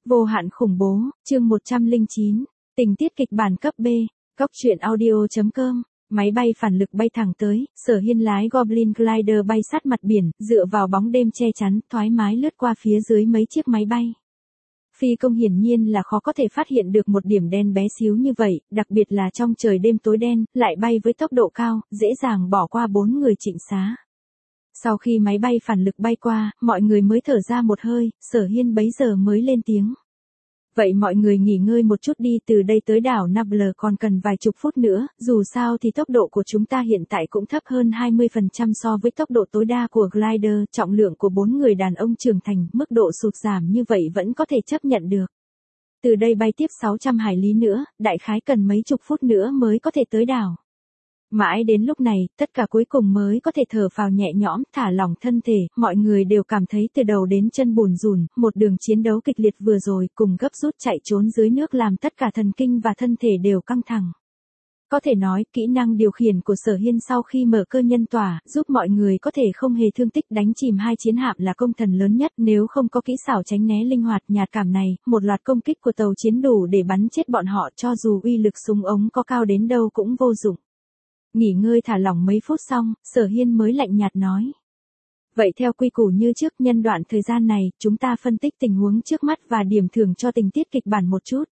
Vô hạn khủng bố, chương 109, tình tiết kịch bản cấp B, Cóc truyện audio.com. Máy bay phản lực bay thẳng tới, Sở Hiên lái Goblin Glider bay sát mặt biển, dựa vào bóng đêm che chắn, thoải mái lướt qua phía dưới mấy chiếc máy bay. Phi công hiển nhiên là khó có thể phát hiện được một điểm đen bé xíu như vậy, đặc biệt là trong trời đêm tối đen, lại bay với tốc độ cao, dễ dàng bỏ qua 4 người trịnh xá. Sau khi máy bay phản lực bay qua, mọi người mới thở ra một hơi, Sở Hiên bấy giờ mới lên tiếng. Vậy mọi người nghỉ ngơi một chút đi, từ đây tới đảo Nabler còn cần vài chục phút nữa, dù sao thì tốc độ của chúng ta hiện tại cũng thấp hơn 20% so với tốc độ tối đa của glider, trọng lượng của 4 người đàn ông trưởng thành, mức độ sụt giảm như vậy vẫn có thể chấp nhận được. Từ đây bay tiếp 600 hải lý nữa, đại khái cần mấy chục phút nữa mới có thể tới đảo. Mãi đến lúc này, tất cả cuối cùng mới có thể thở phào nhẹ nhõm, thả lỏng thân thể, mọi người đều cảm thấy từ đầu đến chân bùn rùn, một đường chiến đấu kịch liệt vừa rồi, cùng gấp rút chạy trốn dưới nước làm tất cả thần kinh và thân thể đều căng thẳng. Có thể nói, kỹ năng điều khiển của Sở Hiên sau khi mở cơ nhân tỏa, giúp mọi người có thể không hề thương tích đánh chìm 2 chiến hạm là công thần lớn nhất, nếu không có kỹ xảo tránh né linh hoạt nhạt cảm này, một loạt công kích của tàu chiến đủ để bắn chết bọn họ, cho dù uy lực súng ống có cao đến đâu cũng vô dụng. Nghỉ ngơi thả lỏng mấy phút xong, Sở Hiên mới lạnh nhạt nói. Vậy theo quy củ như trước, nhân đoạn thời gian này, chúng ta phân tích tình huống trước mắt và điểm thưởng cho tình tiết kịch bản một chút.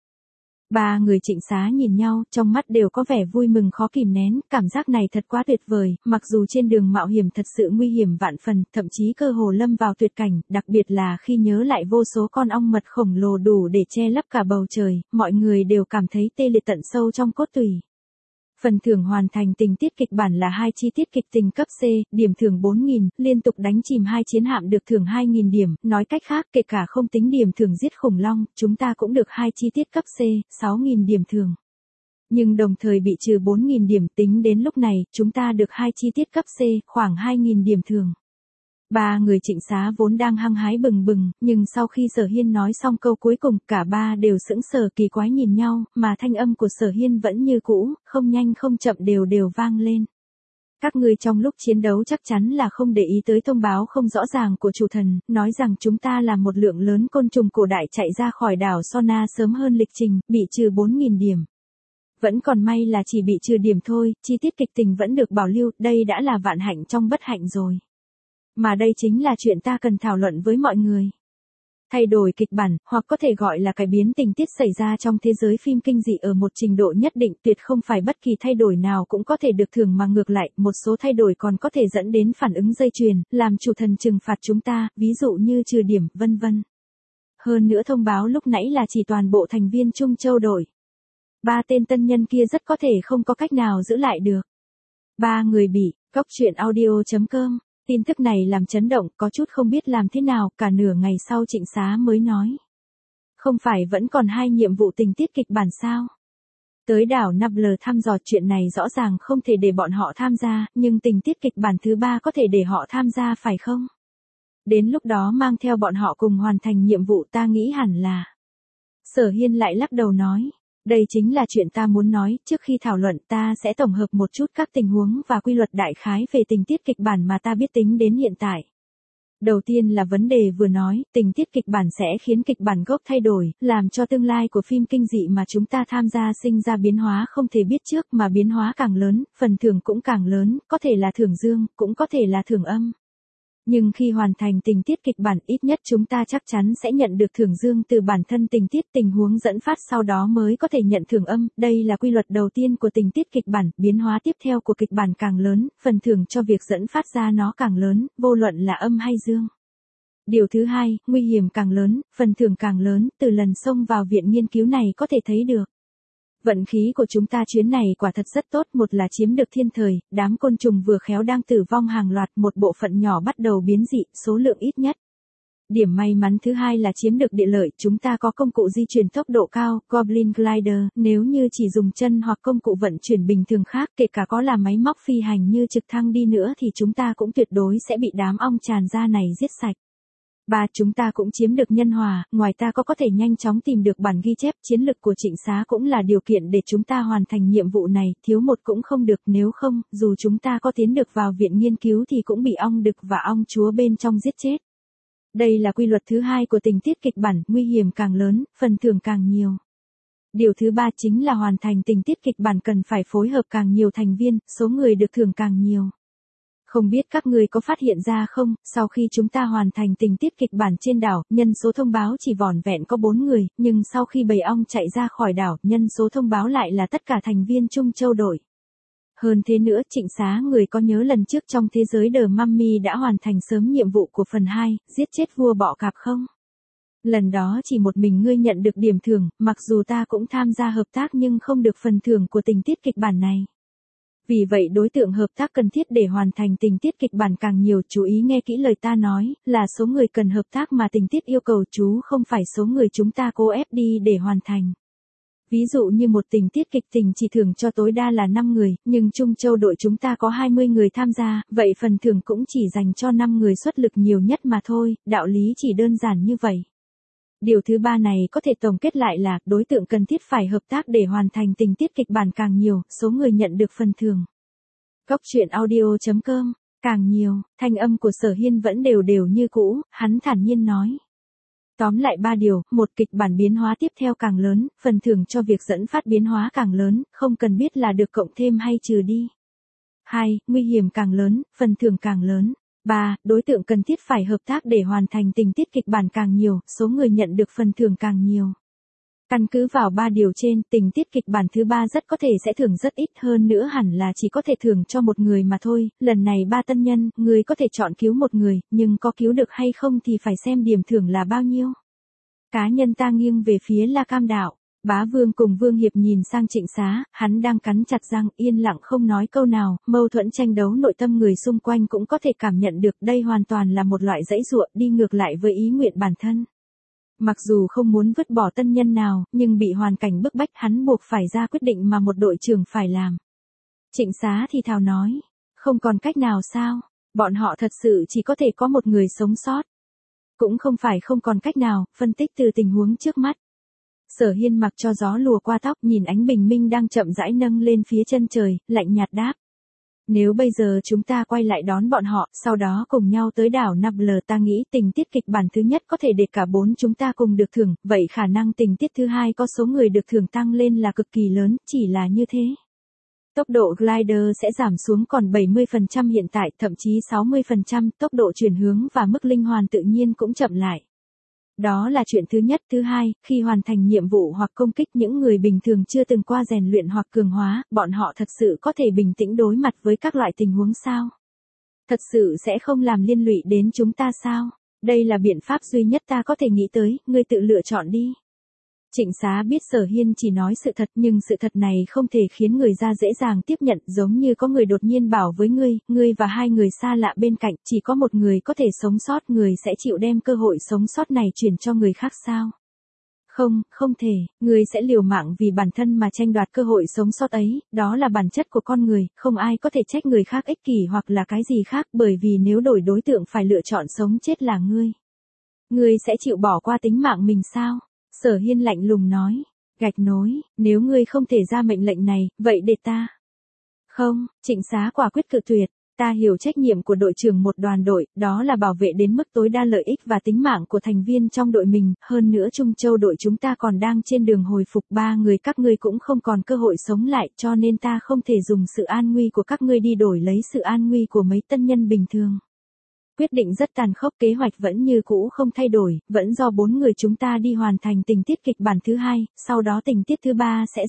3 người trịnh xá nhìn nhau, trong mắt đều có vẻ vui mừng khó kìm nén, cảm giác này thật quá tuyệt vời, mặc dù trên đường mạo hiểm thật sự nguy hiểm vạn phần, thậm chí cơ hồ lâm vào tuyệt cảnh, đặc biệt là khi nhớ lại vô số con ong mật khổng lồ đủ để che lấp cả bầu trời, mọi người đều cảm thấy tê liệt tận sâu trong cốt tủy. Phần thưởng hoàn thành tình tiết kịch bản là 2 chi tiết kịch tình cấp C, điểm thưởng 4.000, liên tục đánh chìm 2 chiến hạm được thưởng 2.000 điểm, nói cách khác kể cả không tính điểm thưởng giết khủng long, chúng ta cũng được 2 chi tiết cấp C, 6.000 điểm thưởng. Nhưng đồng thời bị trừ 4.000 điểm, tính đến lúc này, chúng ta được 2 chi tiết cấp C, khoảng 2.000 điểm thưởng. 3 người trịnh xá vốn đang hăng hái bừng bừng, nhưng sau khi Sở Hiên nói xong câu cuối cùng, cả ba đều sững sờ kỳ quái nhìn nhau, mà thanh âm của Sở Hiên vẫn như cũ, không nhanh không chậm đều vang lên. Các ngươi trong lúc chiến đấu chắc chắn là không để ý tới thông báo không rõ ràng của chủ thần, nói rằng chúng ta là một lượng lớn côn trùng cổ đại chạy ra khỏi đảo Sona sớm hơn lịch trình, bị trừ 4.000 điểm. Vẫn còn may là chỉ bị trừ điểm thôi, chi tiết kịch tình vẫn được bảo lưu, đây đã là vạn hạnh trong bất hạnh rồi. Mà đây chính là chuyện ta cần thảo luận với mọi người. Thay đổi kịch bản, hoặc có thể gọi là cải biến tình tiết xảy ra trong thế giới phim kinh dị ở một trình độ nhất định, tuyệt không phải bất kỳ thay đổi nào cũng có thể được thưởng mà ngược lại, một số thay đổi còn có thể dẫn đến phản ứng dây chuyền, làm chủ thần trừng phạt chúng ta, ví dụ như trừ điểm, vân vân. Hơn nữa thông báo lúc nãy là chỉ toàn bộ thành viên Trung Châu đội. 3 tên tân nhân kia rất có thể không có cách nào giữ lại được. 3 người bị, Cóc truyện audio.com. Tin tức này làm chấn động, có chút không biết làm thế nào, cả nửa ngày sau trịnh xá mới nói. Không phải vẫn còn 2 nhiệm vụ tình tiết kịch bản sao? Tới đảo Nabler thăm dò, chuyện này rõ ràng không thể để bọn họ tham gia, nhưng tình tiết kịch bản thứ 3 có thể để họ tham gia phải không? Đến lúc đó mang theo bọn họ cùng hoàn thành nhiệm vụ, ta nghĩ hẳn là. Sở Hiên lại lắc đầu nói. Đây chính là chuyện ta muốn nói, trước khi thảo luận ta sẽ tổng hợp một chút các tình huống và quy luật đại khái về tình tiết kịch bản mà ta biết tính đến hiện tại. Đầu tiên là vấn đề vừa nói, tình tiết kịch bản sẽ khiến kịch bản gốc thay đổi, làm cho tương lai của phim kinh dị mà chúng ta tham gia sinh ra biến hóa không thể biết trước, mà biến hóa càng lớn, phần thưởng cũng càng lớn, có thể là thưởng dương, cũng có thể là thưởng âm. Nhưng khi hoàn thành tình tiết kịch bản, ít nhất chúng ta chắc chắn sẽ nhận được thưởng dương từ bản thân tình tiết, tình huống dẫn phát sau đó mới có thể nhận thưởng âm, đây là quy luật đầu tiên của tình tiết kịch bản, biến hóa tiếp theo của kịch bản càng lớn, phần thưởng cho việc dẫn phát ra nó càng lớn, vô luận là âm hay dương. Điều thứ hai, nguy hiểm càng lớn, phần thưởng càng lớn, từ lần xông vào viện nghiên cứu này có thể thấy được. Vận khí của chúng ta chuyến này quả thật rất tốt, một là chiếm được thiên thời, đám côn trùng vừa khéo đang tử vong hàng loạt, một bộ phận nhỏ bắt đầu biến dị, số lượng ít nhất. Điểm may mắn thứ hai là chiếm được địa lợi, chúng ta có công cụ di chuyển tốc độ cao, Goblin Glider, nếu như chỉ dùng chân hoặc công cụ vận chuyển bình thường khác, kể cả có là máy móc phi hành như trực thăng đi nữa thì chúng ta cũng tuyệt đối sẽ bị đám ong tràn ra này giết sạch. 3. Chúng ta cũng chiếm được nhân hòa, ngoài ta có thể nhanh chóng tìm được bản ghi chép, chiến lực của trịnh xá cũng là điều kiện để chúng ta hoàn thành nhiệm vụ này, thiếu một cũng không được, nếu không, dù chúng ta có tiến được vào viện nghiên cứu thì cũng bị ong đực và ong chúa bên trong giết chết. Đây là quy luật thứ hai của tình tiết kịch bản, nguy hiểm càng lớn, phần thưởng càng nhiều. Điều thứ ba chính là hoàn thành tình tiết kịch bản cần phải phối hợp càng nhiều thành viên, số người được thưởng càng nhiều. Không biết các người có phát hiện ra không, sau khi chúng ta hoàn thành tình tiết kịch bản trên đảo, nhân số thông báo chỉ vỏn vẹn có 4 người, nhưng sau khi bầy ong chạy ra khỏi đảo, nhân số thông báo lại là tất cả thành viên Trung Châu đội. Hơn thế nữa, Trịnh Xá người có nhớ lần trước trong thế giới The Mummy đã hoàn thành sớm nhiệm vụ của phần 2, giết chết vua bọ cạp không? Lần đó chỉ một mình ngươi nhận được điểm thưởng, mặc dù ta cũng tham gia hợp tác nhưng không được phần thưởng của tình tiết kịch bản này. Vì vậy đối tượng hợp tác cần thiết để hoàn thành tình tiết kịch bản càng nhiều, chú ý nghe kỹ lời ta nói, là số người cần hợp tác mà tình tiết yêu cầu chú, không phải số người chúng ta cố ép đi để hoàn thành. Ví dụ như một tình tiết kịch tình chỉ thưởng cho tối đa là 5 người, nhưng Trung Châu đội chúng ta có 20 người tham gia, vậy phần thưởng cũng chỉ dành cho 5 người xuất lực nhiều nhất mà thôi, đạo lý chỉ đơn giản như vậy. Điều thứ ba này có thể tổng kết lại là, đối tượng cần thiết phải hợp tác để hoàn thành tình tiết kịch bản càng nhiều, số người nhận được phần thưởng. Góc truyện audio.com, càng nhiều, thanh âm của Sở Hiên vẫn đều đều như cũ, hắn thản nhiên nói. Tóm lại 3 điều, 1. Kịch bản biến hóa tiếp theo càng lớn, phần thưởng cho việc dẫn phát biến hóa càng lớn, không cần biết là được cộng thêm hay trừ đi. 2. Nguy hiểm càng lớn, phần thưởng càng lớn. 3. Đối tượng cần thiết phải hợp tác để hoàn thành tình tiết kịch bản càng nhiều, số người nhận được phần thưởng càng nhiều. Căn cứ vào 3 điều trên, tình tiết kịch bản thứ 3 rất có thể sẽ thưởng rất ít, hơn nữa hẳn là chỉ có thể thưởng cho một người mà thôi, lần này 3 tân nhân, người có thể chọn cứu một người, nhưng có cứu được hay không thì phải xem điểm thưởng là bao nhiêu. Cá nhân ta nghiêng về phía La Cam đạo. Bá Vương cùng Vương Hiệp nhìn sang Trịnh Xá, hắn đang cắn chặt răng, yên lặng không nói câu nào, mâu thuẫn tranh đấu nội tâm người xung quanh cũng có thể cảm nhận được, đây hoàn toàn là một loại giãy giụa, đi ngược lại với ý nguyện bản thân. Mặc dù không muốn vứt bỏ tân nhân nào, nhưng bị hoàn cảnh bức bách hắn buộc phải ra quyết định mà một đội trưởng phải làm. Trịnh Xá thì thào nói, không còn cách nào sao, bọn họ thật sự chỉ có thể có một người sống sót. Cũng không phải không còn cách nào, phân tích từ tình huống trước mắt. Sở Hiên mặc cho gió lùa qua tóc, nhìn ánh bình minh đang chậm rãi nâng lên phía chân trời, lạnh nhạt đáp. Nếu bây giờ chúng ta quay lại đón bọn họ, sau đó cùng nhau tới đảo Nabl, ta nghĩ tình tiết kịch bản thứ nhất có thể để cả 4 chúng ta cùng được thưởng, vậy khả năng tình tiết thứ hai có số người được thưởng tăng lên là cực kỳ lớn, chỉ là như thế. Tốc độ glider sẽ giảm xuống còn 70% hiện tại, thậm chí 60%, tốc độ chuyển hướng và mức linh hoạt tự nhiên cũng chậm lại. Đó là chuyện thứ nhất. Thứ hai, khi hoàn thành nhiệm vụ hoặc công kích, những người bình thường chưa từng qua rèn luyện hoặc cường hóa, bọn họ thật sự có thể bình tĩnh đối mặt với các loại tình huống sao? Thật sự sẽ không làm liên lụy đến chúng ta sao? Đây là biện pháp duy nhất ta có thể nghĩ tới, ngươi tự lựa chọn đi. Trịnh Xá biết Sở Hiên chỉ nói sự thật, nhưng sự thật này không thể khiến người ra dễ dàng tiếp nhận, giống như có người đột nhiên bảo với ngươi và 2 người xa lạ bên cạnh, chỉ có một người có thể sống sót, người sẽ chịu đem cơ hội sống sót này chuyển cho người khác sao? Không, không thể, người sẽ liều mạng vì bản thân mà tranh đoạt cơ hội sống sót ấy, đó là bản chất của con người, không ai có thể trách người khác ích kỷ hoặc là cái gì khác, bởi vì nếu đổi đối tượng phải lựa chọn sống chết là ngươi. Ngươi sẽ chịu bỏ qua tính mạng mình sao? Sở Hiên lạnh lùng nói, gạch nối, nếu ngươi không thể ra mệnh lệnh này, vậy để ta. Không, Trịnh Xá quả quyết cự tuyệt, ta hiểu trách nhiệm của đội trưởng một đoàn đội, đó là bảo vệ đến mức tối đa lợi ích và tính mạng của thành viên trong đội mình, hơn nữa Trung Châu đội chúng ta còn đang trên đường hồi phục, 3 người các ngươi cũng không còn cơ hội sống lại, cho nên ta không thể dùng sự an nguy của các ngươi đi đổi lấy sự an nguy của mấy tân nhân bình thường. Quyết định rất tàn khốc, kế hoạch vẫn như cũ không thay đổi, vẫn do 4 người chúng ta đi hoàn thành tình tiết kịch bản thứ 2, sau đó tình tiết thứ 3 sẽ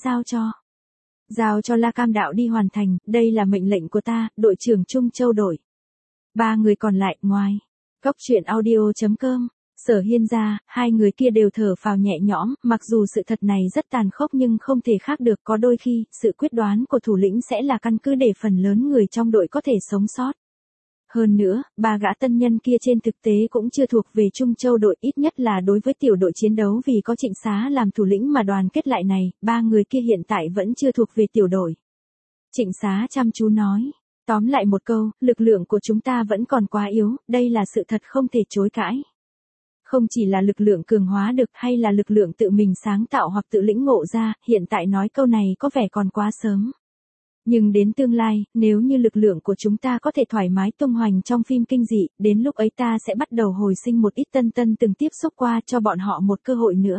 giao cho La Cam đạo đi hoàn thành, đây là mệnh lệnh của ta, đội trưởng Trung Châu đội. 3 người còn lại, ngoài. Góc truyện audio.com, Sở Hiên ra, 2 người kia đều thở phào nhẹ nhõm, mặc dù sự thật này rất tàn khốc nhưng không thể khác được, có đôi khi, sự quyết đoán của thủ lĩnh sẽ là căn cứ để phần lớn người trong đội có thể sống sót. Hơn nữa, 3 gã tân nhân kia trên thực tế cũng chưa thuộc về Trung Châu đội, ít nhất là đối với tiểu đội chiến đấu, vì có Trịnh Xá làm thủ lĩnh mà đoàn kết lại này, 3 người kia hiện tại vẫn chưa thuộc về tiểu đội. Trịnh Xá chăm chú nói, tóm lại một câu, lực lượng của chúng ta vẫn còn quá yếu, đây là sự thật không thể chối cãi. Không chỉ là lực lượng cường hóa được hay là lực lượng tự mình sáng tạo hoặc tự lĩnh ngộ ra, hiện tại nói câu này có vẻ còn quá sớm. Nhưng đến tương lai, nếu như lực lượng của chúng ta có thể thoải mái tung hoành trong phim kinh dị, đến lúc ấy ta sẽ bắt đầu hồi sinh một ít tân tân từng tiếp xúc qua cho bọn họ một cơ hội nữa.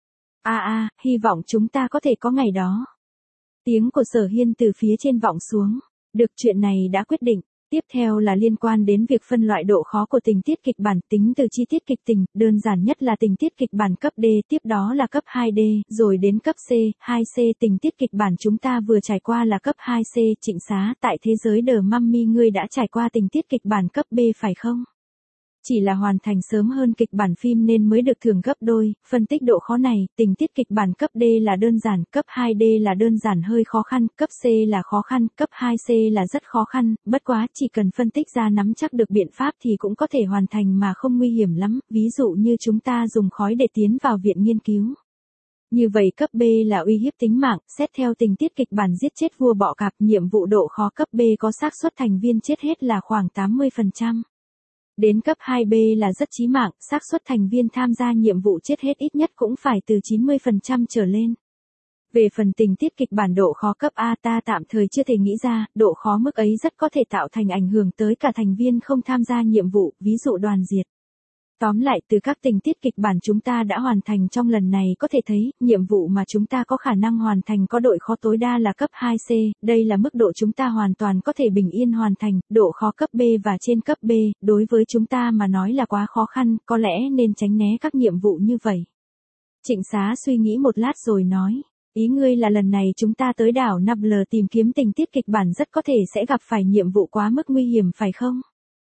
Hy vọng chúng ta có thể có ngày đó. Tiếng của Sở Hiên từ phía trên vọng xuống. Được, chuyện này đã quyết định. Tiếp theo là liên quan đến việc phân loại độ khó của tình tiết kịch bản tính từ chi tiết kịch tình, đơn giản nhất là tình tiết kịch bản cấp D, tiếp đó là cấp 2D, rồi đến cấp C, 2C. Tình tiết kịch bản chúng ta vừa trải qua là cấp 2C. Trịnh Xá, tại thế giới The Mummy ngươi đã trải qua tình tiết kịch bản cấp B phải không? Chỉ là hoàn thành sớm hơn kịch bản phim nên mới được thưởng gấp đôi. Phân tích độ khó này, tình tiết kịch bản cấp D là đơn giản, cấp 2D là đơn giản hơi khó khăn, cấp C là khó khăn, cấp 2C là rất khó khăn, bất quá chỉ cần phân tích ra nắm chắc được biện pháp thì cũng có thể hoàn thành mà không nguy hiểm lắm, ví dụ như chúng ta dùng khói để tiến vào viện nghiên cứu. Như vậy cấp B là uy hiếp tính mạng, xét theo tình tiết kịch bản giết chết vua bọ cạp, nhiệm vụ độ khó cấp B có xác suất thành viên chết hết là khoảng 80%. Đến cấp 2B là rất chí mạng, xác suất thành viên tham gia nhiệm vụ chết hết ít nhất cũng phải từ 90% trở lên. Về phần tình tiết kịch bản độ khó cấp A ta tạm thời chưa thể nghĩ ra, độ khó mức ấy rất có thể tạo thành ảnh hưởng tới cả thành viên không tham gia nhiệm vụ, ví dụ đoàn diệt. Tóm lại, từ các tình tiết kịch bản chúng ta đã hoàn thành trong lần này có thể thấy, nhiệm vụ mà chúng ta có khả năng hoàn thành có độ khó tối đa là cấp 2C, đây là mức độ chúng ta hoàn toàn có thể bình yên hoàn thành, độ khó cấp B và trên cấp B, đối với chúng ta mà nói là quá khó khăn, có lẽ nên tránh né các nhiệm vụ như vậy. Trịnh Xá suy nghĩ một lát rồi nói, ý ngươi là lần này chúng ta tới đảo Nubble tìm kiếm tình tiết kịch bản rất có thể sẽ gặp phải nhiệm vụ quá mức nguy hiểm phải không?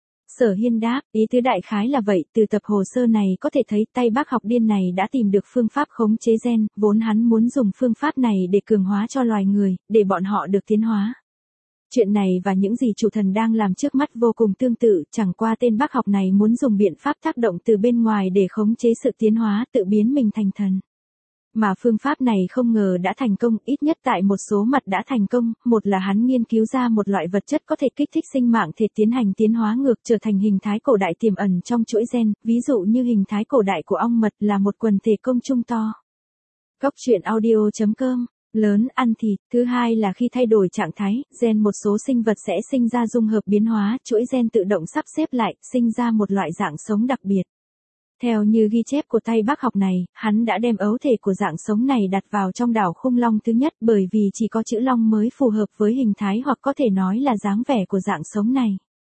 Sở Hiên đáp, ý tứ đại khái là vậy, từ tập hồ sơ này có thể thấy tay bác học điên này đã tìm được phương pháp khống chế gen, vốn hắn muốn dùng phương pháp này để cường hóa cho loài người, để bọn họ được tiến hóa. Chuyện này và những gì chủ thần đang làm trước mắt vô cùng tương tự, chẳng qua tên bác học này muốn dùng biện pháp tác động từ bên ngoài để khống chế sự tiến hóa, tự biến mình thành thần. Mà phương pháp này không ngờ đã thành công, ít nhất tại một số mặt đã thành công, một là hắn nghiên cứu ra một loại vật chất có thể kích thích sinh mạng thể tiến hành tiến hóa ngược trở thành hình thái cổ đại tiềm ẩn trong chuỗi gen, ví dụ như hình thái cổ đại của ong mật là một quần thể công chung to. Góc truyện audio.com, lớn ăn thịt. Thứ hai là khi thay đổi trạng thái, gen một số sinh vật sẽ sinh ra dung hợp biến hóa, chuỗi gen tự động sắp xếp lại, sinh ra một loại dạng sống đặc biệt. Theo như ghi chép của tay bác học này, hắn đã đem ấu thể của dạng sống này đặt vào trong đảo khung long thứ nhất bởi vì chỉ có chữ long mới phù hợp với hình thái hoặc có thể nói là dáng vẻ của dạng sống này.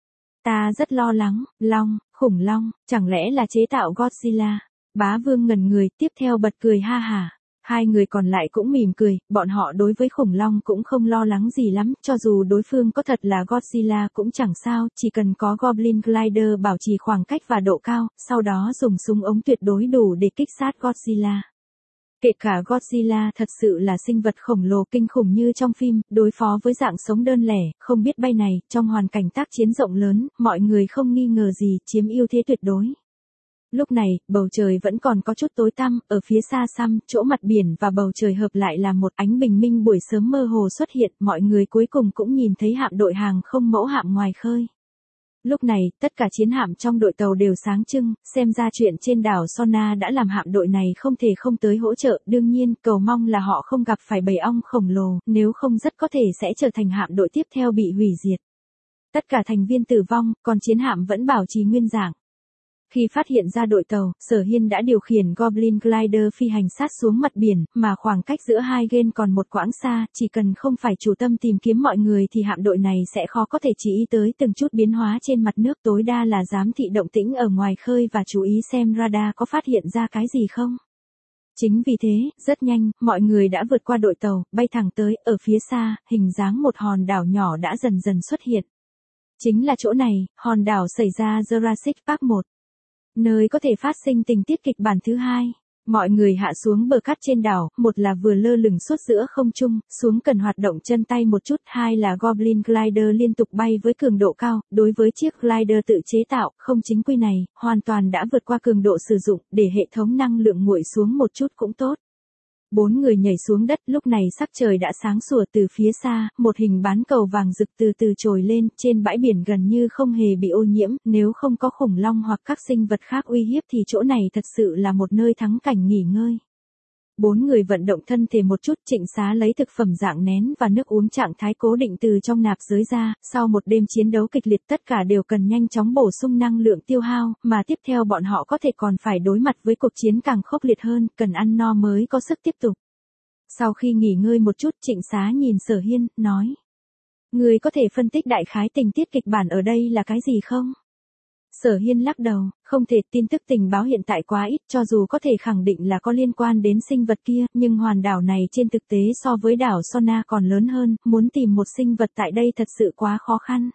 Ta rất lo lắng, long, khủng long, chẳng lẽ là chế tạo Godzilla? Bá Vương ngẩn người, tiếp theo bật cười ha hả. Hai người còn lại cũng mỉm cười, bọn họ đối với khủng long cũng không lo lắng gì lắm, cho dù đối phương có thật là Godzilla cũng chẳng sao, chỉ cần có Goblin Glider bảo trì khoảng cách và độ cao, sau đó dùng súng ống tuyệt đối đủ để kích sát Godzilla. Kể cả Godzilla thật sự là sinh vật khổng lồ kinh khủng như trong phim, đối phó với dạng sống đơn lẻ, không biết bay này, trong hoàn cảnh tác chiến rộng lớn, mọi người không nghi ngờ gì, chiếm ưu thế tuyệt đối. Lúc này, bầu trời vẫn còn có chút tối tăm, ở phía xa xăm, chỗ mặt biển và bầu trời hợp lại là một ánh bình minh buổi sớm mơ hồ xuất hiện, mọi người cuối cùng cũng nhìn thấy hạm đội hàng không mẫu hạm ngoài khơi. Lúc này, tất cả chiến hạm trong đội tàu đều sáng trưng, xem ra chuyện trên đảo Sona đã làm hạm đội này không thể không tới hỗ trợ, đương nhiên, cầu mong là họ không gặp phải bầy ong khổng lồ, nếu không rất có thể sẽ trở thành hạm đội tiếp theo bị hủy diệt. Tất cả thành viên tử vong, còn chiến hạm vẫn bảo trì nguyên dạng. Khi phát hiện ra đội tàu, Sở Hiên đã điều khiển Goblin Glider phi hành sát xuống mặt biển, mà khoảng cách giữa hai gen còn một quãng xa, chỉ cần không phải chủ tâm tìm kiếm mọi người thì hạm đội này sẽ khó có thể chú ý tới từng chút biến hóa trên mặt nước, tối đa là giám thị động tĩnh ở ngoài khơi và chú ý xem radar có phát hiện ra cái gì không. Chính vì thế, rất nhanh, mọi người đã vượt qua đội tàu, bay thẳng tới, ở phía xa, hình dáng một hòn đảo nhỏ đã dần dần xuất hiện. Chính là chỗ này, hòn đảo xảy ra Jurassic Park 1. Nơi có thể phát sinh tình tiết kịch bản thứ hai. Mọi người hạ xuống bờ cát trên đảo, một là vừa lơ lửng suốt giữa không trung, xuống cần hoạt động chân tay một chút, hai là Goblin Glider liên tục bay với cường độ cao, đối với chiếc glider tự chế tạo, không chính quy này, hoàn toàn đã vượt qua cường độ sử dụng, để hệ thống năng lượng nguội xuống một chút cũng tốt. 4 người nhảy xuống đất, lúc này sắc trời đã sáng sủa, từ phía xa, một hình bán cầu vàng rực từ từ trồi lên, trên bãi biển gần như không hề bị ô nhiễm, nếu không có khủng long hoặc các sinh vật khác uy hiếp thì chỗ này thật sự là một nơi thắng cảnh nghỉ ngơi. Bốn người vận động thân thể một chút, Trịnh Xá lấy thực phẩm dạng nén và nước uống trạng thái cố định từ trong nạp giới ra, sau một đêm chiến đấu kịch liệt tất cả đều cần nhanh chóng bổ sung năng lượng tiêu hao, mà tiếp theo bọn họ có thể còn phải đối mặt với cuộc chiến càng khốc liệt hơn, cần ăn no mới có sức tiếp tục. Sau khi nghỉ ngơi một chút, Trịnh Xá nhìn Sở Hiên, nói. Người có thể phân tích đại khái tình tiết kịch bản ở đây là cái gì không? Sở Hiên lắc đầu, không thể, tin tức tình báo hiện tại quá ít, cho dù có thể khẳng định là có liên quan đến sinh vật kia, nhưng hòn đảo này trên thực tế so với đảo Sona còn lớn hơn, muốn tìm một sinh vật tại đây thật sự quá khó khăn.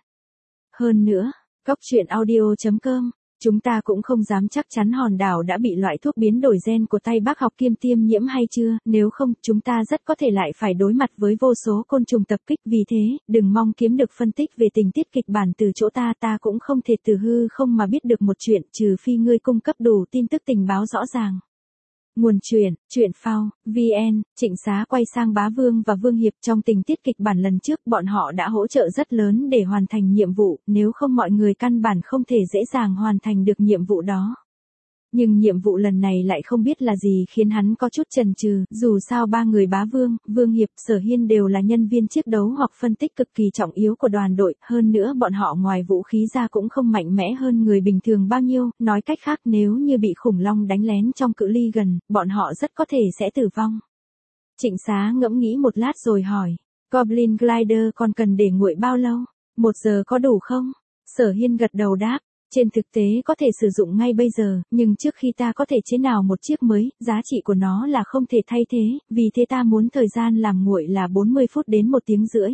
Hơn nữa, Cóc truyện audio.com, chúng ta cũng không dám chắc chắn hòn đảo đã bị loại thuốc biến đổi gen của Tây Bắc học kiêm tiêm nhiễm hay chưa, nếu không, chúng ta rất có thể lại phải đối mặt với vô số côn trùng tập kích, vì thế, đừng mong kiếm được phân tích về tình tiết kịch bản từ chỗ ta cũng không thể từ hư không mà biết được một chuyện, trừ phi ngươi cung cấp đủ tin tức tình báo rõ ràng. Nguồn truyện phao, VN, Trịnh Xá quay sang Bá Vương và Vương Hiệp, trong tình tiết kịch bản lần trước bọn họ đã hỗ trợ rất lớn để hoàn thành nhiệm vụ, nếu không mọi người căn bản không thể dễ dàng hoàn thành được nhiệm vụ đó. Nhưng nhiệm vụ lần này lại không biết là gì khiến hắn có chút chần chừ, dù sao ba người Bá Vương, Vương Hiệp, Sở Hiên đều là nhân viên chiết đấu hoặc phân tích cực kỳ trọng yếu của đoàn đội, hơn nữa bọn họ ngoài vũ khí ra cũng không mạnh mẽ hơn người bình thường bao nhiêu, nói cách khác nếu như bị khủng long đánh lén trong cự ly gần, bọn họ rất có thể sẽ tử vong. Trịnh Xá ngẫm nghĩ một lát rồi hỏi, Goblin Glider còn cần để nguội bao lâu? 1 giờ có đủ không? Sở Hiên gật đầu đáp. Trên thực tế có thể sử dụng ngay bây giờ, nhưng trước khi ta có thể chế nào một chiếc mới, giá trị của nó là không thể thay thế, vì thế ta muốn thời gian làm nguội là 40 phút đến 1 tiếng rưỡi.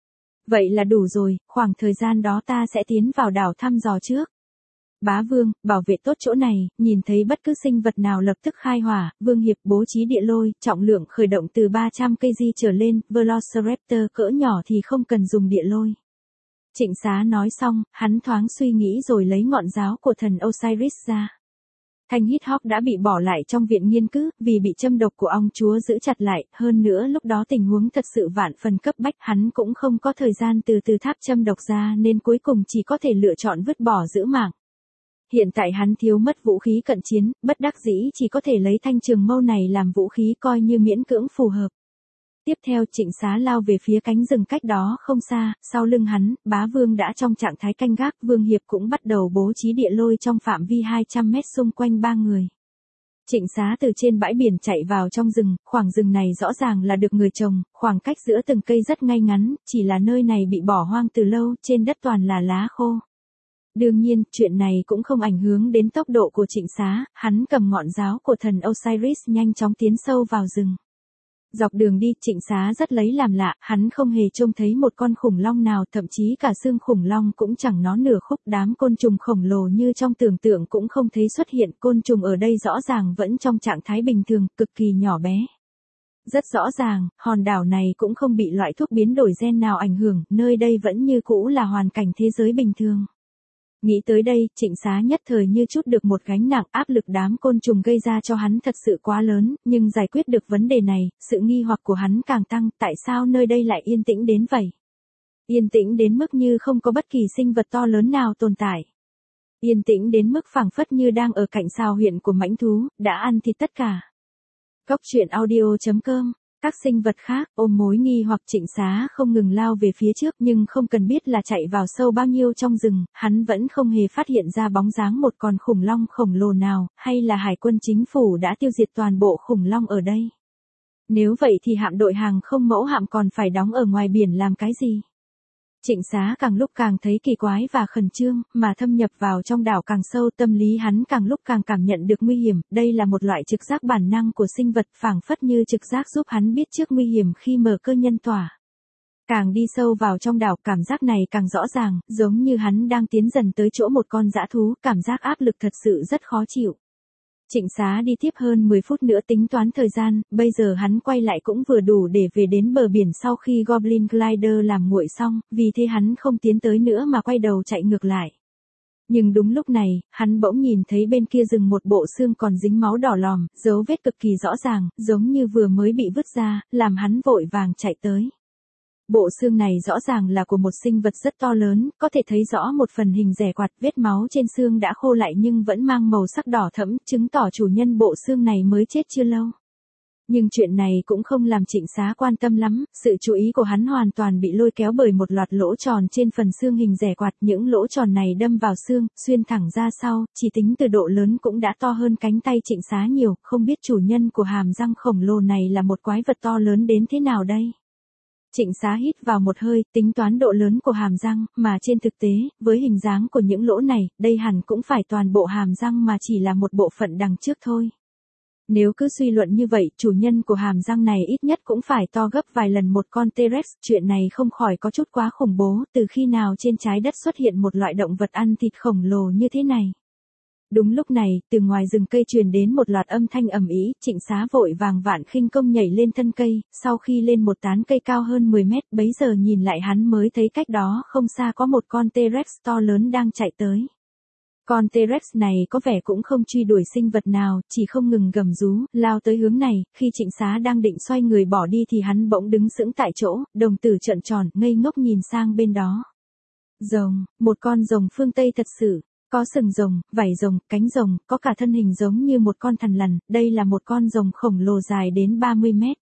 Vậy là đủ rồi, khoảng thời gian đó ta sẽ tiến vào đảo thăm dò trước. Bá Vương, bảo vệ tốt chỗ này, nhìn thấy bất cứ sinh vật nào lập tức khai hỏa, Vương Hiệp bố trí địa lôi, trọng lượng khởi động từ 300 kg trở lên, Velociraptor cỡ nhỏ thì không cần dùng địa lôi. Trịnh Xá nói xong, hắn thoáng suy nghĩ rồi lấy ngọn giáo của thần Osiris ra. Thanh hít hóc đã bị bỏ lại trong viện nghiên cứu, vì bị châm độc của ong chúa giữ chặt lại, hơn nữa lúc đó tình huống thật sự vạn phần cấp bách, hắn cũng không có thời gian từ từ tháp châm độc ra nên cuối cùng chỉ có thể lựa chọn vứt bỏ giữ mạng. Hiện tại hắn thiếu mất vũ khí cận chiến, bất đắc dĩ chỉ có thể lấy thanh trường mâu này làm vũ khí coi như miễn cưỡng phù hợp. Tiếp theo Trịnh Xá lao về phía cánh rừng cách đó không xa, sau lưng hắn, Bá Vương đã trong trạng thái canh gác, Vương Hiệp cũng bắt đầu bố trí địa lôi trong phạm vi 200 mét xung quanh ba người. Trịnh Xá từ trên bãi biển chạy vào trong rừng, khoảng rừng này rõ ràng là được người trồng, khoảng cách giữa từng cây rất ngay ngắn, chỉ là nơi này bị bỏ hoang từ lâu, trên đất toàn là lá khô. Đương nhiên, chuyện này cũng không ảnh hưởng đến tốc độ của Trịnh Xá, hắn cầm ngọn giáo của thần Osiris nhanh chóng tiến sâu vào rừng. Dọc đường đi, Trịnh Xá rất lấy làm lạ, hắn không hề trông thấy một con khủng long nào, thậm chí cả xương khủng long cũng chẳng nó nửa khúc, đám côn trùng khổng lồ như trong tưởng tượng cũng không thấy xuất hiện, côn trùng ở đây rõ ràng vẫn trong trạng thái bình thường, cực kỳ nhỏ bé. Rất rõ ràng, hòn đảo này cũng không bị loại thuốc biến đổi gen nào ảnh hưởng, nơi đây vẫn như cũ là hoàn cảnh thế giới bình thường. Nghĩ tới đây, Trịnh Xá nhất thời như trút được một gánh nặng, áp lực đám côn trùng gây ra cho hắn thật sự quá lớn, nhưng giải quyết được vấn đề này, sự nghi hoặc của hắn càng tăng, tại sao nơi đây lại yên tĩnh đến vậy? Yên tĩnh đến mức như không có bất kỳ sinh vật to lớn nào tồn tại. Yên tĩnh đến mức phảng phất như đang ở cạnh sao huyện của mãnh thú, đã ăn thịt tất cả. Cóc truyện audio.com. Các sinh vật khác, ôm mối nghi hoặc Trịnh Xá không ngừng lao về phía trước, nhưng không cần biết là chạy vào sâu bao nhiêu trong rừng, hắn vẫn không hề phát hiện ra bóng dáng một con khủng long khổng lồ nào, hay là hải quân chính phủ đã tiêu diệt toàn bộ khủng long ở đây. Nếu vậy thì hạm đội hàng không mẫu hạm còn phải đóng ở ngoài biển làm cái gì? Trịnh Xá càng lúc càng thấy kỳ quái và khẩn trương, mà thâm nhập vào trong đảo càng sâu, tâm lý hắn càng lúc càng cảm nhận được nguy hiểm, đây là một loại trực giác bản năng của sinh vật, phảng phất như trực giác giúp hắn biết trước nguy hiểm khi mở cơ nhân tỏa. Càng đi sâu vào trong đảo, cảm giác này càng rõ ràng, giống như hắn đang tiến dần tới chỗ một con dã thú, cảm giác áp lực thật sự rất khó chịu. Trịnh Xá đi tiếp hơn 10 phút nữa tính toán thời gian, bây giờ hắn quay lại cũng vừa đủ để về đến bờ biển sau khi Goblin Glider làm nguội xong, vì thế hắn không tiến tới nữa mà quay đầu chạy ngược lại. Nhưng đúng lúc này, hắn bỗng nhìn thấy bên kia rừng một bộ xương còn dính máu đỏ lòm, dấu vết cực kỳ rõ ràng, giống như vừa mới bị vứt ra, làm hắn vội vàng chạy tới. Bộ xương này rõ ràng là của một sinh vật rất to lớn, có thể thấy rõ một phần hình rẻ quạt, vết máu trên xương đã khô lại nhưng vẫn mang màu sắc đỏ thẫm, chứng tỏ chủ nhân bộ xương này mới chết chưa lâu. Nhưng chuyện này cũng không làm Trịnh Xá quan tâm lắm, sự chú ý của hắn hoàn toàn bị lôi kéo bởi một loạt lỗ tròn trên phần xương hình rẻ quạt. Những lỗ tròn này đâm vào xương, xuyên thẳng ra sau, chỉ tính từ độ lớn cũng đã to hơn cánh tay Trịnh Xá nhiều, không biết chủ nhân của hàm răng khổng lồ này là một quái vật to lớn đến thế nào đây. Trịnh Xá hít vào một hơi, tính toán độ lớn của hàm răng, mà trên thực tế, với hình dáng của những lỗ này, đây hẳn cũng phải toàn bộ hàm răng mà chỉ là một bộ phận đằng trước thôi. Nếu cứ suy luận như vậy, chủ nhân của hàm răng này ít nhất cũng phải to gấp vài lần một con T-Rex, chuyện này không khỏi có chút quá khủng bố, từ khi nào trên trái đất xuất hiện một loại động vật ăn thịt khổng lồ như thế này. Đúng lúc này, từ ngoài rừng cây truyền đến một loạt âm thanh ầm ĩ, Trịnh Xá vội vàng vạn khinh công nhảy lên thân cây, sau khi lên một tán cây cao hơn 10 mét, bấy giờ nhìn lại hắn mới thấy cách đó không xa có một con T-Rex to lớn đang chạy tới. Con T-Rex này có vẻ cũng không truy đuổi sinh vật nào, chỉ không ngừng gầm rú, lao tới hướng này, khi Trịnh Xá đang định xoay người bỏ đi thì hắn bỗng đứng sững tại chỗ, đồng tử trợn tròn, ngây ngốc nhìn sang bên đó. Rồng, một con rồng phương Tây thật sự. Có sừng rồng, vảy rồng, cánh rồng, có cả thân hình giống như một con thằn lằn, đây là một con rồng khổng lồ dài đến 30 mét.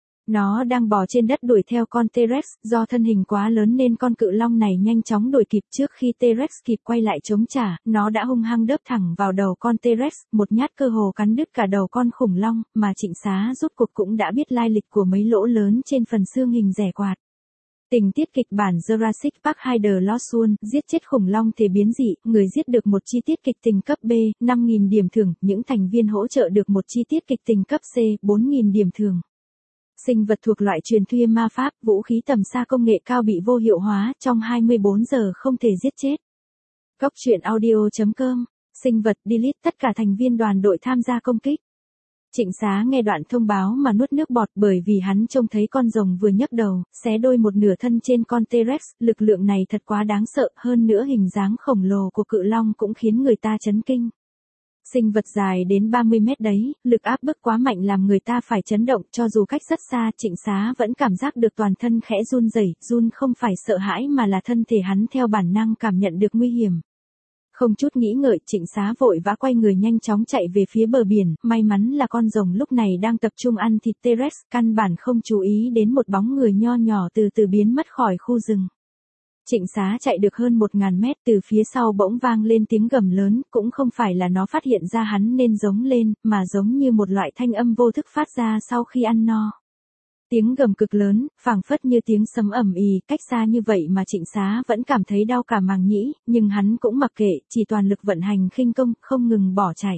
Nó đang bò trên đất đuổi theo con T-Rex, do thân hình quá lớn nên con cự long này nhanh chóng đuổi kịp. Trước khi T-Rex kịp quay lại chống trả, nó đã hung hăng đớp thẳng vào đầu con T-Rex, một nhát cơ hồ cắn đứt cả đầu con khủng long, mà Trịnh Xá rốt cuộc cũng đã biết lai lịch của mấy lỗ lớn trên phần xương hình rẻ quạt. Tình tiết kịch bản Jurassic Park hai The Lost World, giết chết khủng long thể biến dị, người giết được một chi tiết kịch tình cấp B, 5.000 điểm thưởng, những thành viên hỗ trợ được một chi tiết kịch tình cấp C, 4.000 điểm thưởng. Sinh vật thuộc loại truyền thuyết ma pháp, vũ khí tầm xa công nghệ cao bị vô hiệu hóa, trong 24 giờ không thể giết chết. Góc truyện audio.com, sinh vật delete tất cả thành viên đoàn đội tham gia công kích. Trịnh Xá nghe đoạn thông báo mà nuốt nước bọt bởi vì hắn trông thấy con rồng vừa nhấc đầu, xé đôi một nửa thân trên con T-Rex, lực lượng này thật quá đáng sợ, hơn nữa hình dáng khổng lồ của cự long cũng khiến người ta chấn kinh. Sinh vật dài đến 30 mét đấy, lực áp bức quá mạnh làm người ta phải chấn động, cho dù cách rất xa, Trịnh Xá vẫn cảm giác được toàn thân khẽ run rẩy, run không phải sợ hãi mà là thân thể hắn theo bản năng cảm nhận được nguy hiểm. Không chút nghĩ ngợi, Trịnh Xá vội vã quay người nhanh chóng chạy về phía bờ biển, may mắn là con rồng lúc này đang tập trung ăn thịt T-Rex, căn bản không chú ý đến một bóng người nho nhỏ từ từ biến mất khỏi khu rừng. Trịnh Xá chạy được hơn 1.000 mét, từ phía sau bỗng vang lên tiếng gầm lớn, cũng không phải là nó phát hiện ra hắn nên giống lên, mà giống như một loại thanh âm vô thức phát ra sau khi ăn no. Tiếng gầm cực lớn, phảng phất như tiếng sấm ầm ĩ, cách xa như vậy mà Trịnh Xá vẫn cảm thấy đau cả màng nhĩ, nhưng hắn cũng mặc kệ, chỉ toàn lực vận hành khinh công, không ngừng bỏ chạy.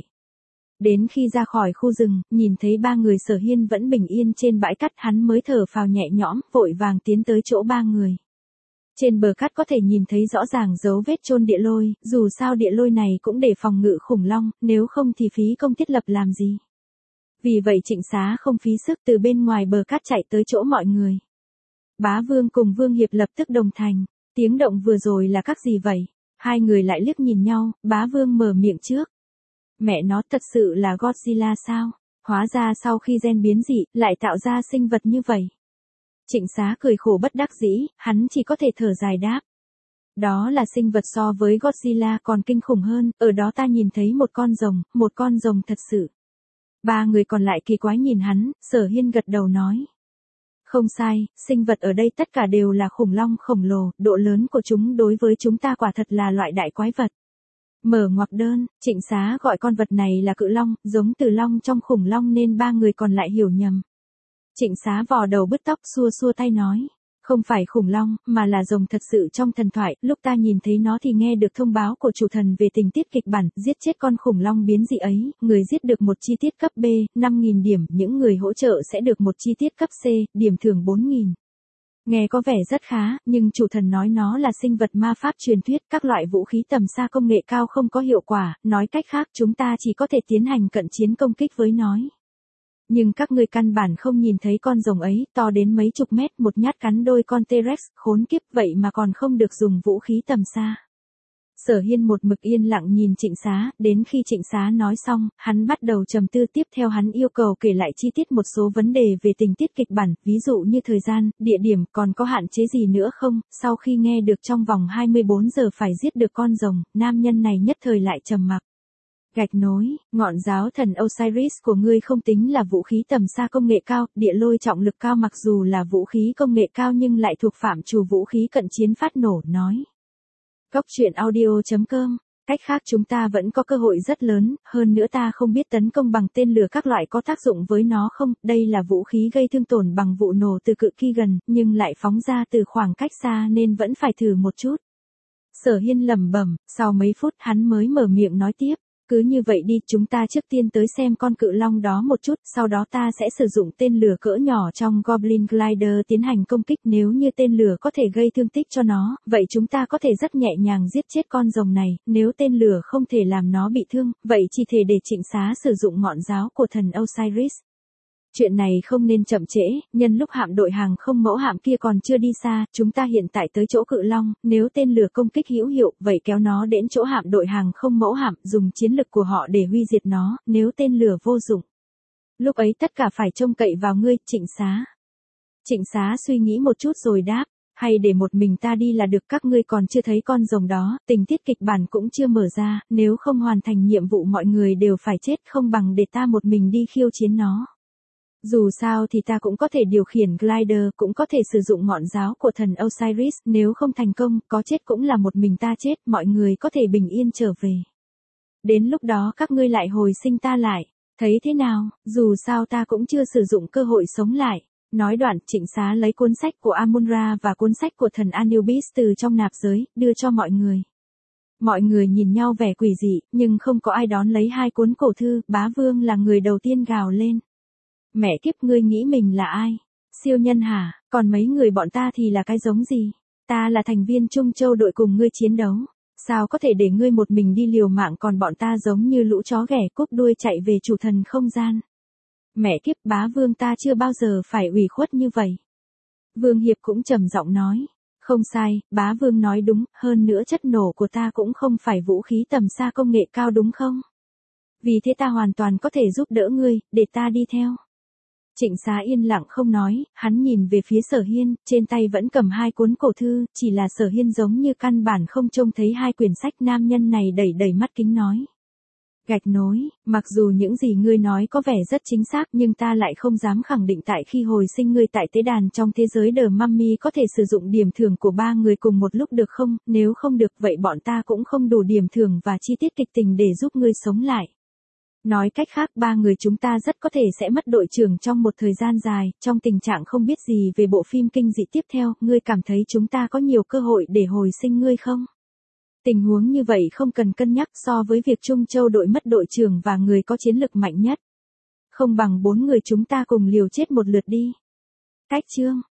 Đến khi ra khỏi khu rừng, nhìn thấy ba người Sở Hiên vẫn bình yên trên bãi cát, hắn mới thở phào nhẹ nhõm, vội vàng tiến tới chỗ ba người. Trên bờ cát có thể nhìn thấy rõ ràng dấu vết chôn địa lôi, dù sao địa lôi này cũng để phòng ngự khủng long, nếu không thì phí công thiết lập làm gì. Vì vậy Trịnh Xá không phí sức từ bên ngoài bờ cát chạy tới chỗ mọi người. Bá Vương cùng Vương Hiệp lập tức đồng thành. Tiếng động vừa rồi là các gì vậy? Hai người lại liếc nhìn nhau, Bá Vương mở miệng trước. Mẹ nó, thật sự là Godzilla sao? Hóa ra sau khi gen biến dị, lại tạo ra sinh vật như vậy. Trịnh Xá cười khổ bất đắc dĩ, hắn chỉ có thể thở dài đáp. Đó là sinh vật so với Godzilla còn kinh khủng hơn, ở đó ta nhìn thấy một con rồng thật sự. Ba người còn lại kỳ quái nhìn hắn, Sở Hiên gật đầu nói. Không sai, sinh vật ở đây tất cả đều là khủng long khổng lồ, độ lớn của chúng đối với chúng ta quả thật là loại đại quái vật. Mở ngoặc đơn, Trịnh Xá gọi con vật này là cự long, giống từ long trong khủng long nên ba người còn lại hiểu nhầm. Trịnh Xá vò đầu bứt tóc xua xua tay nói. Không phải khủng long, mà là rồng thật sự trong thần thoại, lúc ta nhìn thấy nó thì nghe được thông báo của chủ thần về tình tiết kịch bản, giết chết con khủng long biến dị ấy, người giết được một chi tiết cấp B, 5.000 điểm, những người hỗ trợ sẽ được một chi tiết cấp C, điểm thưởng 4.000. Nghe có vẻ rất khá, nhưng chủ thần nói nó là sinh vật ma pháp truyền thuyết, các loại vũ khí tầm xa công nghệ cao không có hiệu quả, nói cách khác chúng ta chỉ có thể tiến hành cận chiến công kích với nó. Nhưng các ngươi căn bản không nhìn thấy con rồng ấy, to đến mấy chục mét, một nhát cắn đôi con T-Rex, khốn kiếp, vậy mà còn không được dùng vũ khí tầm xa. Sở Hiên một mực yên lặng nhìn Trịnh Xá, đến khi Trịnh Xá nói xong, hắn bắt đầu trầm tư, tiếp theo hắn yêu cầu kể lại chi tiết một số vấn đề về tình tiết kịch bản, ví dụ như thời gian, địa điểm, còn có hạn chế gì nữa không. Sau khi nghe được trong vòng 24 giờ phải giết được con rồng, nam nhân này nhất thời lại trầm mặc. Gạch nối, ngọn giáo thần Osiris của ngươi không tính là vũ khí tầm xa công nghệ cao, địa lôi trọng lực cao mặc dù là vũ khí công nghệ cao nhưng lại thuộc phạm trù vũ khí cận chiến phát nổ, nói. Góc truyện audio.com. Cách khác chúng ta vẫn có cơ hội rất lớn, hơn nữa ta không biết tấn công bằng tên lửa các loại có tác dụng với nó không, đây là vũ khí gây thương tổn bằng vụ nổ từ cự ly gần, nhưng lại phóng ra từ khoảng cách xa nên vẫn phải thử một chút. Sở Hiên lẩm bẩm, sau mấy phút hắn mới mở miệng nói tiếp. Cứ như vậy đi, chúng ta trước tiên tới xem con cự long đó một chút, sau đó ta sẽ sử dụng tên lửa cỡ nhỏ trong Goblin Glider tiến hành công kích. Nếu như tên lửa có thể gây thương tích cho nó, vậy chúng ta có thể rất nhẹ nhàng giết chết con rồng này, nếu tên lửa không thể làm nó bị thương, vậy chỉ thể để Trịnh Xá sử dụng ngọn giáo của thần Osiris. Chuyện này không nên chậm trễ, nhân lúc hạm đội hàng không mẫu hạm kia còn chưa đi xa, chúng ta hiện tại tới chỗ cự long, nếu tên lửa công kích hữu hiệu, vậy kéo nó đến chỗ hạm đội hàng không mẫu hạm, dùng chiến lực của họ để huy diệt nó, nếu tên lửa vô dụng. Lúc ấy tất cả phải trông cậy vào ngươi, Trịnh Xá. Trịnh Xá suy nghĩ một chút rồi đáp, hay để một mình ta đi là được, các ngươi còn chưa thấy con rồng đó, tình tiết kịch bản cũng chưa mở ra, nếu không hoàn thành nhiệm vụ mọi người đều phải chết, không bằng để ta một mình đi khiêu chiến nó. Dù sao thì ta cũng có thể điều khiển glider, cũng có thể sử dụng ngọn giáo của thần Osiris, nếu không thành công, có chết cũng là một mình ta chết, mọi người có thể bình yên trở về. Đến lúc đó các ngươi lại hồi sinh ta lại, thấy thế nào, dù sao ta cũng chưa sử dụng cơ hội sống lại. Nói đoạn, Trịnh Xá lấy cuốn sách của Amun-Ra và cuốn sách của thần Anubis từ trong nạp giới, đưa cho mọi người. Mọi người nhìn nhau vẻ quỷ dị, nhưng không có ai đón lấy hai cuốn cổ thư, Bá Vương là người đầu tiên gào lên. Mẹ kiếp, ngươi nghĩ mình là ai? Siêu nhân hả? Còn mấy người bọn ta thì là cái giống gì? Ta là thành viên Trung Châu đội cùng ngươi chiến đấu. Sao có thể để ngươi một mình đi liều mạng, còn bọn ta giống như lũ chó ghẻ cúp đuôi chạy về chủ thần không gian. Mẹ kiếp, Bá Vương ta chưa bao giờ phải ủy khuất như vậy. Vương Hiệp cũng trầm giọng nói. Không sai, Bá Vương nói đúng, hơn nữa chất nổ của ta cũng không phải vũ khí tầm xa công nghệ cao đúng không? Vì thế ta hoàn toàn có thể giúp đỡ ngươi, để ta đi theo. Trịnh Xá yên lặng không nói, hắn nhìn về phía Sở Hiên, trên tay vẫn cầm hai cuốn cổ thư, chỉ là Sở Hiên giống như căn bản không trông thấy hai quyển sách. Nam nhân này đẩy đẩy mắt kính nói. Gạch nối, mặc dù những gì ngươi nói có vẻ rất chính xác nhưng ta lại không dám khẳng định tại khi hồi sinh ngươi tại tế đàn trong thế giới The Mummy có thể sử dụng điểm thưởng của ba người cùng một lúc được không, nếu không được vậy bọn ta cũng không đủ điểm thưởng và chi tiết kịch tình để giúp ngươi sống lại. Nói cách khác, ba người chúng ta rất có thể sẽ mất đội trưởng trong một thời gian dài, trong tình trạng không biết gì về bộ phim kinh dị tiếp theo, ngươi cảm thấy chúng ta có nhiều cơ hội để hồi sinh ngươi không? Tình huống như vậy không cần cân nhắc so với việc Trung Châu đội mất đội trưởng và người có chiến lực mạnh nhất. Không bằng bốn người chúng ta cùng liều chết một lượt đi. Cách chương.